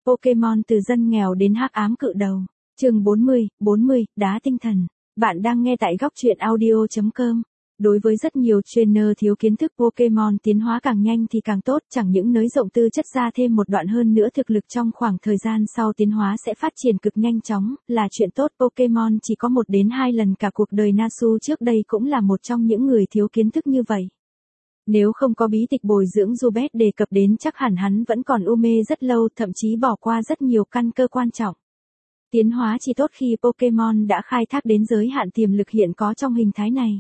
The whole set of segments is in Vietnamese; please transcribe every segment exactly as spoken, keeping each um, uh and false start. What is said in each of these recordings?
Pokemon từ dân nghèo đến hắc ám cự đầu. Chương bốn mươi, bốn mươi, đá tinh thần. Bạn đang nghe tại góc truyện audio chấm com. Đối với rất nhiều trainer thiếu kiến thức Pokemon tiến hóa càng nhanh thì càng tốt, chẳng những nới rộng tư chất ra thêm một đoạn hơn nữa thực lực trong khoảng thời gian sau tiến hóa sẽ phát triển cực nhanh chóng, là chuyện tốt. Pokemon chỉ có một đến hai lần cả cuộc đời, Nasu trước đây cũng là một trong những người thiếu kiến thức như vậy. Nếu không có bí tịch bồi dưỡng Zubat đề cập đến chắc hẳn hắn vẫn còn u mê rất lâu, thậm chí bỏ qua rất nhiều căn cơ quan trọng. Tiến hóa chỉ tốt khi Pokemon đã khai thác đến giới hạn tiềm lực hiện có trong hình thái này.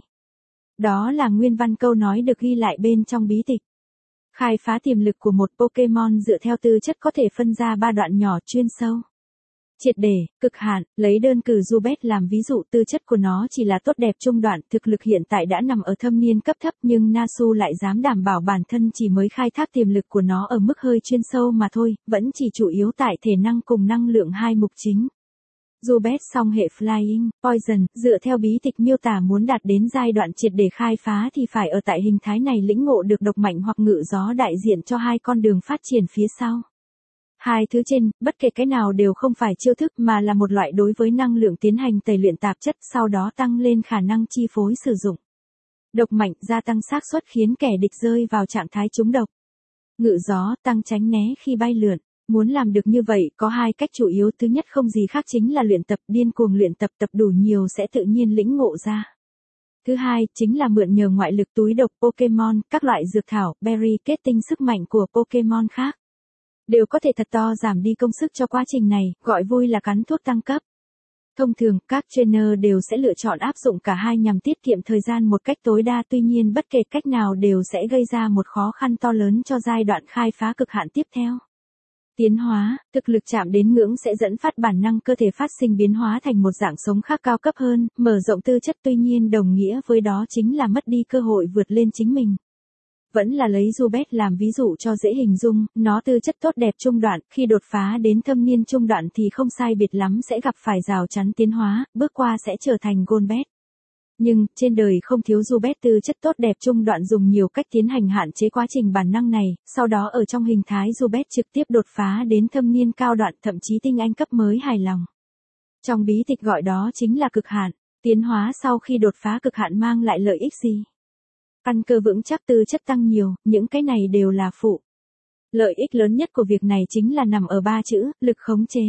Đó là nguyên văn câu nói được ghi lại bên trong bí tịch. Khai phá tiềm lực của một Pokemon dựa theo tư chất có thể phân ra ba đoạn nhỏ chuyên sâu. Triệt để, cực hạn, lấy đơn cử Zubat làm ví dụ, tư chất của nó chỉ là tốt đẹp trung đoạn, thực lực hiện tại đã nằm ở thâm niên cấp thấp, nhưng Nasu lại dám đảm bảo bản thân chỉ mới khai thác tiềm lực của nó ở mức hơi chuyên sâu mà thôi, vẫn chỉ chủ yếu tại thể năng cùng năng lượng hai mục chính. Zubat song hệ Flying, Poison, dựa theo bí tịch miêu tả muốn đạt đến giai đoạn triệt để khai phá thì phải ở tại hình thái này lĩnh ngộ được độc mạnh hoặc ngự gió đại diện cho hai con đường phát triển phía sau. Hai thứ trên, bất kể cái nào đều không phải chiêu thức mà là một loại đối với năng lượng tiến hành tẩy luyện tạp chất, sau đó tăng lên khả năng chi phối sử dụng. Độc mạnh, gia tăng xác suất khiến kẻ địch rơi vào trạng thái trúng độc. Ngự gió, tăng tránh né khi bay lượn. Muốn làm được như vậy, có hai cách chủ yếu, thứ nhất không gì khác chính là luyện tập, điên cuồng luyện tập, tập đủ nhiều sẽ tự nhiên lĩnh ngộ ra. Thứ hai, chính là mượn nhờ ngoại lực túi độc Pokemon, các loại dược thảo, berry kết tinh sức mạnh của Pokemon khác. Đều có thể thật to giảm đi công sức cho quá trình này, gọi vui là cắn thuốc tăng cấp. Thông thường, các trainer đều sẽ lựa chọn áp dụng cả hai nhằm tiết kiệm thời gian một cách tối đa, tuy nhiên bất kể cách nào đều sẽ gây ra một khó khăn to lớn cho giai đoạn khai phá cực hạn tiếp theo. Tiến hóa, thực lực chạm đến ngưỡng sẽ dẫn phát bản năng cơ thể phát sinh biến hóa thành một dạng sống khác cao cấp hơn, mở rộng tư chất, tuy nhiên đồng nghĩa với đó chính là mất đi cơ hội vượt lên chính mình. Vẫn là lấy Zubat làm ví dụ cho dễ hình dung, nó tư chất tốt đẹp trung đoạn, khi đột phá đến thâm niên trung đoạn thì không sai biệt lắm sẽ gặp phải rào chắn tiến hóa, bước qua sẽ trở thành Golbat. Nhưng, trên đời không thiếu Zubat tư chất tốt đẹp trung đoạn dùng nhiều cách tiến hành hạn chế quá trình bản năng này, sau đó ở trong hình thái Zubat trực tiếp đột phá đến thâm niên cao đoạn, thậm chí tinh anh cấp mới hài lòng. Trong bí tịch gọi đó chính là cực hạn. Tiến hóa sau khi đột phá cực hạn mang lại lợi ích gì? Căn cơ vững chắc, tư chất tăng nhiều, những cái này đều là phụ. Lợi ích lớn nhất của việc này chính là nằm ở ba chữ, lực khống chế.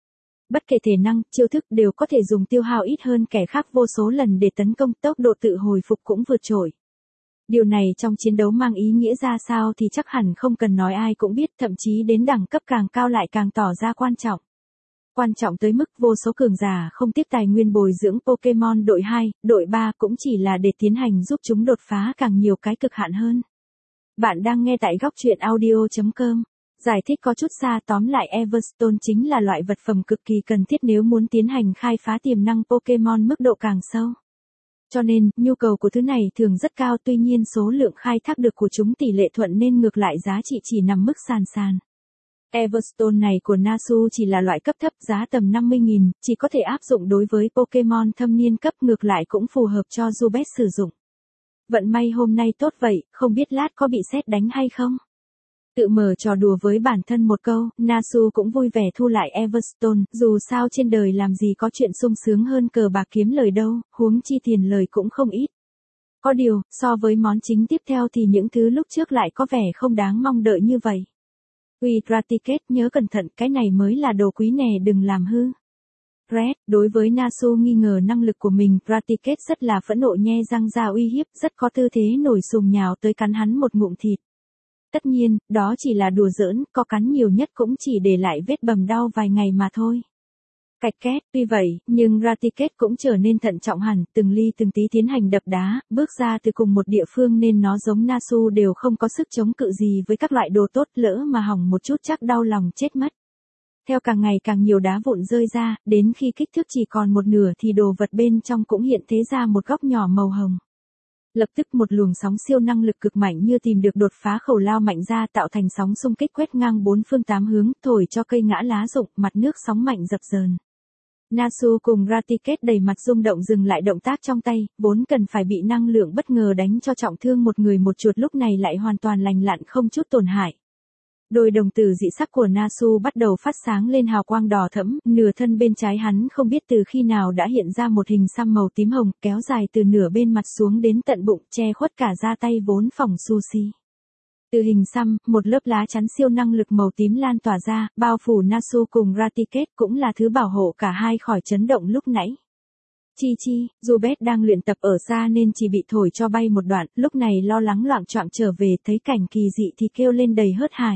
Bất kể thể năng, chiêu thức đều có thể dùng tiêu hao ít hơn kẻ khác vô số lần để tấn công, tốc độ tự hồi phục cũng vượt trội. Điều này trong chiến đấu mang ý nghĩa ra sao thì chắc hẳn không cần nói ai cũng biết, thậm chí đến đẳng cấp càng cao lại càng tỏ ra quan trọng. Quan trọng tới mức vô số cường giả không tiếc tài nguyên bồi dưỡng Pokemon đội hai, đội ba cũng chỉ là để tiến hành giúp chúng đột phá càng nhiều cái cực hạn hơn. Bạn đang nghe tại góc truyện audio chấm com. Giải thích có chút xa, tóm lại Everstone chính là loại vật phẩm cực kỳ cần thiết nếu muốn tiến hành khai phá tiềm năng Pokemon mức độ càng sâu. Cho nên, nhu cầu của thứ này thường rất cao, tuy nhiên số lượng khai thác được của chúng tỷ lệ thuận nên ngược lại giá trị chỉ nằm mức sàn sàn. Everstone này của Nasu chỉ là loại cấp thấp, giá tầm năm mươi nghìn, chỉ có thể áp dụng đối với Pokemon thâm niên cấp, ngược lại cũng phù hợp cho Zubat sử dụng. Vận may hôm nay tốt vậy, không biết lát có bị sét đánh hay không? Tự mở trò đùa với bản thân một câu, Nasu cũng vui vẻ thu lại Everstone, dù sao trên đời làm gì có chuyện sung sướng hơn cờ bạc kiếm lời đâu, huống chi tiền lời cũng không ít. Có điều, so với món chính tiếp theo thì những thứ lúc trước lại có vẻ không đáng mong đợi như vậy. Uy Raticate, nhớ cẩn thận, cái này mới là đồ quý nè, đừng làm hư. Red, đối với Nasu nghi ngờ năng lực của mình, Raticate rất là phẫn nộ, nhe răng ra uy hiếp, rất có tư thế nổi sùng nhào tới cắn hắn một ngụm thịt. Tất nhiên, đó chỉ là đùa giỡn, có cắn nhiều nhất cũng chỉ để lại vết bầm đau vài ngày mà thôi. Cạch két, tuy vậy, nhưng Raticate cũng trở nên thận trọng hẳn, từng ly từng tí tiến hành đập đá, bước ra từ cùng một địa phương nên nó giống Nasu đều không có sức chống cự gì với các loại đồ tốt, lỡ mà hỏng một chút chắc đau lòng chết mất. Theo càng ngày càng nhiều đá vụn rơi ra, đến khi kích thước chỉ còn một nửa thì đồ vật bên trong cũng hiện thế ra một góc nhỏ màu hồng. Lập tức một luồng sóng siêu năng lực cực mạnh như tìm được đột phá khẩu lao mạnh ra, tạo thành sóng xung kích quét ngang bốn phương tám hướng, thổi cho cây ngã lá rụng, mặt nước sóng mạnh dập dờn. Nasu cùng Raticate đầy mặt rung động dừng lại động tác trong tay, vốn cần phải bị năng lượng bất ngờ đánh cho trọng thương một người một chuột lúc này lại hoàn toàn lành lặn không chút tổn hại. Đôi đồng tử dị sắc của Nasu bắt đầu phát sáng lên hào quang đỏ thẫm, nửa thân bên trái hắn không biết từ khi nào đã hiện ra một hình xăm màu tím hồng, kéo dài từ nửa bên mặt xuống đến tận bụng, che khuất cả da tay vốn phỏng sushi. Từ hình xăm, một lớp lá chắn siêu năng lực màu tím lan tỏa ra, bao phủ Nasu cùng Ratiket, cũng là thứ bảo hộ cả hai khỏi chấn động lúc nãy. Chi Chi, Zubet đang luyện tập ở xa nên chỉ bị thổi cho bay một đoạn, lúc này lo lắng loạng choạng trở về, thấy cảnh kỳ dị thì kêu lên đầy hớt hải.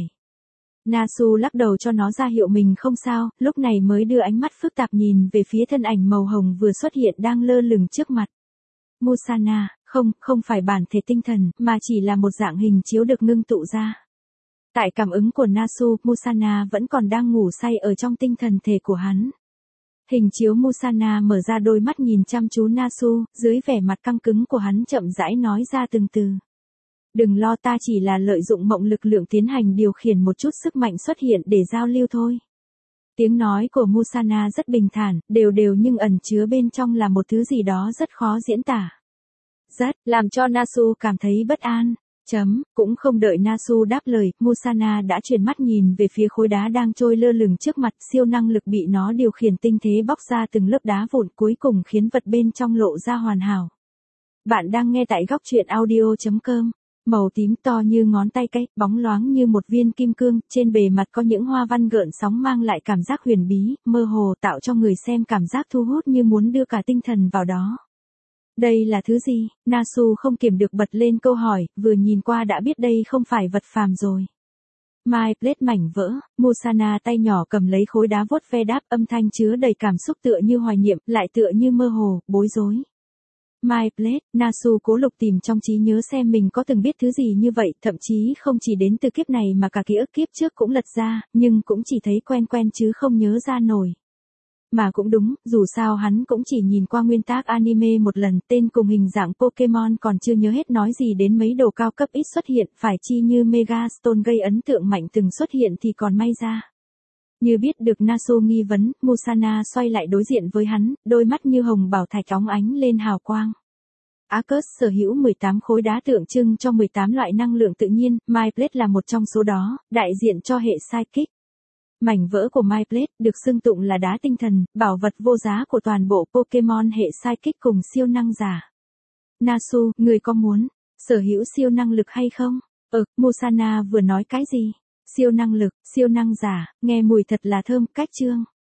Nasu lắc đầu cho nó ra hiệu mình không sao, lúc này mới đưa ánh mắt phức tạp nhìn về phía thân ảnh màu hồng vừa xuất hiện đang lơ lửng trước mặt. Musana, không, không phải bản thể tinh thần, mà chỉ là một dạng hình chiếu được ngưng tụ ra. Tại cảm ứng của Nasu, Musana vẫn còn đang ngủ say ở trong tinh thần thể của hắn. Hình chiếu Musana mở ra đôi mắt nhìn chăm chú Nasu, dưới vẻ mặt căng cứng của hắn chậm rãi nói ra từng từ. Đừng lo, ta chỉ là lợi dụng mộng lực lượng tiến hành điều khiển một chút sức mạnh xuất hiện để giao lưu thôi. Tiếng nói của Musana rất bình thản, đều đều nhưng ẩn chứa bên trong là một thứ gì đó rất khó diễn tả. Rất, làm cho Nasu cảm thấy bất an. Chấm, cũng không đợi Nasu đáp lời, Musana đã chuyển mắt nhìn về phía khối đá đang trôi lơ lửng trước mặt, siêu năng lực bị nó điều khiển tinh thế bóc ra từng lớp đá vụn cuối cùng khiến vật bên trong lộ ra hoàn hảo. Bạn đang nghe tại góc truyện audio chấm com. Màu tím to như ngón tay cái, bóng loáng như một viên kim cương, trên bề mặt có những hoa văn gợn sóng mang lại cảm giác huyền bí, mơ hồ tạo cho người xem cảm giác thu hút như muốn đưa cả tinh thần vào đó. Đây là thứ gì? Nasu không kiềm được bật lên câu hỏi, vừa nhìn qua đã biết đây không phải vật phàm rồi. My Plate mảnh vỡ, Musana tay nhỏ cầm lấy khối đá vuốt ve đáp, âm thanh chứa đầy cảm xúc tựa như hoài niệm, lại tựa như mơ hồ, bối rối. My Plate, Nasu cố lục tìm trong trí nhớ xem mình có từng biết thứ gì như vậy, thậm chí không chỉ đến từ kiếp này mà cả ký ức kiếp trước cũng lật ra, nhưng cũng chỉ thấy quen quen chứ không nhớ ra nổi. Mà cũng đúng, dù sao hắn cũng chỉ nhìn qua nguyên tác anime một lần, tên cùng hình dạng Pokemon còn chưa nhớ hết, nói gì đến mấy đồ cao cấp ít xuất hiện, phải chi như Megastone gây ấn tượng mạnh từng xuất hiện thì còn may ra. Như biết được Nasu nghi vấn, Musana xoay lại đối diện với hắn, đôi mắt như hồng bảo thạch óng ánh lên hào quang. Arcus sở hữu mười tám khối đá tượng trưng cho mười tám loại năng lượng tự nhiên, My Plate là một trong số đó, đại diện cho hệ Psychic. Mảnh vỡ của My Plate được xưng tụng là đá tinh thần, bảo vật vô giá của toàn bộ Pokemon hệ Psychic cùng siêu năng giả. Nasu, người có muốn sở hữu siêu năng lực hay không? Ừ, Musana vừa nói cái gì? Siêu năng lực, siêu năng giả, nghe mùi thật là thơm, cách chương.